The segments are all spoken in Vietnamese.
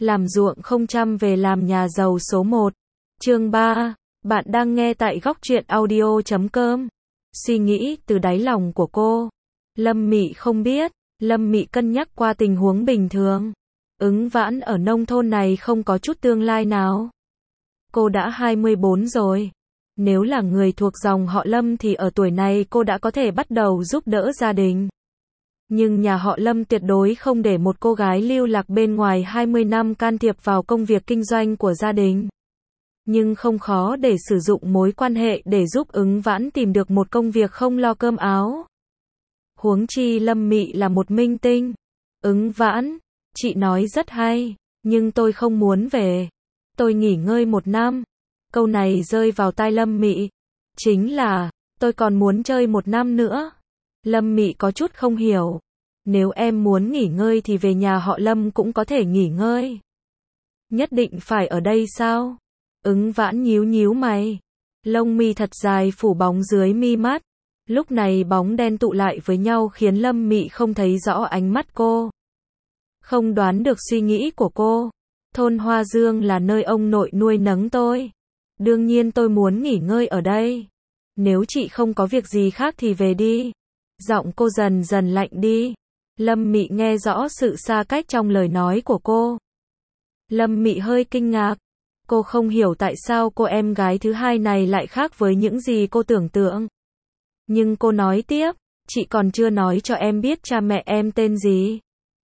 làm ruộng không chăm về làm nhà giàu số 1. Chương 3. Bạn đang nghe tại góc truyện audio.com. Suy nghĩ từ đáy lòng của cô. Lâm Mị không biết. Lâm Mị cân nhắc qua tình huống bình thường. Ứng Vãn ở nông thôn này không có chút tương lai nào. Cô đã 24 rồi. Nếu là người thuộc dòng họ Lâm thì ở tuổi này cô đã có thể bắt đầu giúp đỡ gia đình. Nhưng nhà họ Lâm tuyệt đối không để một cô gái lưu lạc bên ngoài 20 năm can thiệp vào công việc kinh doanh của gia đình. Nhưng không khó để sử dụng mối quan hệ để giúp Ứng Vãn tìm được một công việc không lo cơm áo. Huống chi Lâm Mị là một minh tinh. Ứng Vãn, chị nói rất hay, nhưng tôi không muốn về. Tôi nghỉ ngơi 1 năm. Câu này rơi vào tai Lâm Mị. Chính là, tôi còn muốn chơi 1 năm nữa. Lâm Mị có chút không hiểu. Nếu em muốn nghỉ ngơi thì về nhà họ Lâm cũng có thể nghỉ ngơi. Nhất định phải ở đây sao? Ứng Vãn nhíu nhíu mày. Lông mi thật dài phủ bóng dưới mi mắt. Lúc này bóng đen tụ lại với nhau khiến Lâm Mị không thấy rõ ánh mắt cô. Không đoán được suy nghĩ của cô. Thôn Hoa Dương là nơi ông nội nuôi nấng tôi. Đương nhiên tôi muốn nghỉ ngơi ở đây. Nếu chị không có việc gì khác thì về đi. Giọng cô dần dần lạnh đi. Lâm Mị nghe rõ sự xa cách trong lời nói của cô. Lâm Mị hơi kinh ngạc. Cô không hiểu tại sao cô em gái thứ hai này lại khác với những gì cô tưởng tượng. Nhưng cô nói tiếp, chị còn chưa nói cho em biết cha mẹ em tên gì.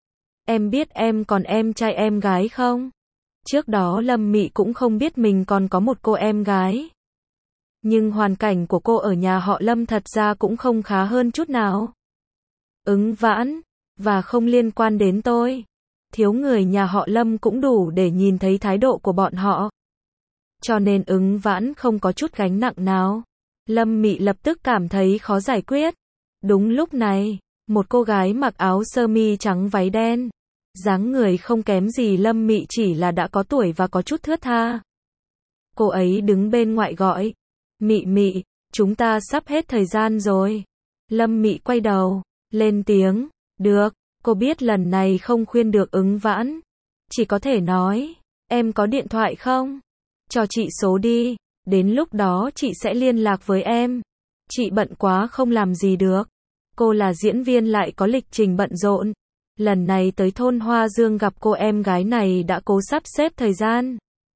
Em biết em còn em trai em gái không? Trước đó Lâm Mị cũng không biết mình còn có một cô em gái. Nhưng hoàn cảnh của cô ở nhà họ Lâm thật ra cũng không khá hơn chút nào. Ứng Vãn, và không liên quan đến tôi. Thiếu người nhà họ Lâm cũng đủ để nhìn thấy thái độ của bọn họ. Cho nên Ứng Vãn không có chút gánh nặng nào. Lâm Mị lập tức cảm thấy khó giải quyết. Đúng lúc này, một cô gái mặc áo sơ mi trắng váy đen. Dáng người không kém gì Lâm Mị, chỉ là đã có tuổi và có chút thướt tha. Cô ấy đứng bên ngoài gọi. Mị Mị, chúng ta sắp hết thời gian rồi. Lâm Mị quay đầu, lên tiếng. Được, cô biết lần này không khuyên được Ứng Vãn. Chỉ có thể nói, em có điện thoại không? Cho chị số đi, đến lúc đó chị sẽ liên lạc với em. Chị bận quá không làm gì được. Cô là diễn viên lại có lịch trình bận rộn. Lần này tới thôn Hoa Dương gặp cô em gái này đã cố sắp xếp thời gian.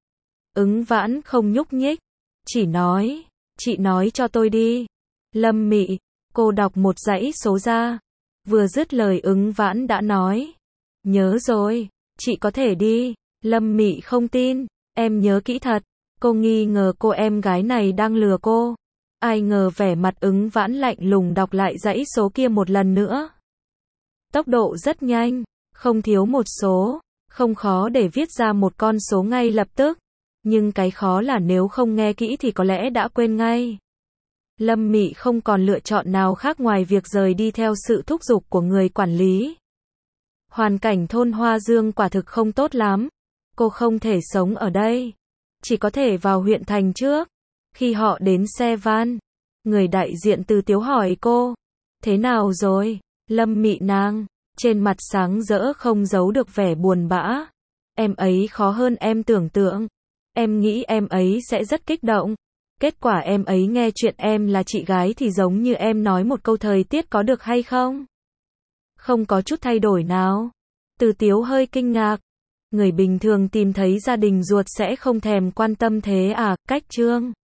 Ứng Vãn không nhúc nhích. Chỉ nói, chị nói cho tôi đi. Lâm Mị, cô đọc một dãy số ra. Vừa dứt lời Ứng Vãn đã nói. Nhớ rồi, chị có thể đi. Lâm Mị không tin, em nhớ kỹ thật. Cô nghi ngờ cô em gái này đang lừa cô. Ai ngờ vẻ mặt Ứng Vãn lạnh lùng đọc lại dãy số kia một lần nữa. Tốc độ rất nhanh, không thiếu một số, không khó để viết ra một con số ngay lập tức. Nhưng cái khó là nếu không nghe kỹ thì có lẽ đã quên ngay. Lâm Mị không còn lựa chọn nào khác ngoài việc rời đi theo sự thúc giục của người quản lý. Hoàn cảnh thôn Hoa Dương quả thực không tốt lắm. Cô không thể sống ở đây. Chỉ có thể vào huyện thành trước. Khi họ đến xe van, người đại diện Từ Tiếu hỏi cô. Thế nào rồi? Lâm Mị nàng, trên mặt sáng rỡ không giấu được vẻ buồn bã. Em ấy khó hơn em tưởng tượng. Em nghĩ em ấy sẽ rất kích động. Kết quả em ấy nghe chuyện em là chị gái thì giống như em nói một câu thời tiết có được hay không? Không có chút thay đổi nào. Từ Tiếu hơi kinh ngạc. Người bình thường tìm thấy gia đình ruột sẽ không thèm quan tâm thế à? Cách Trương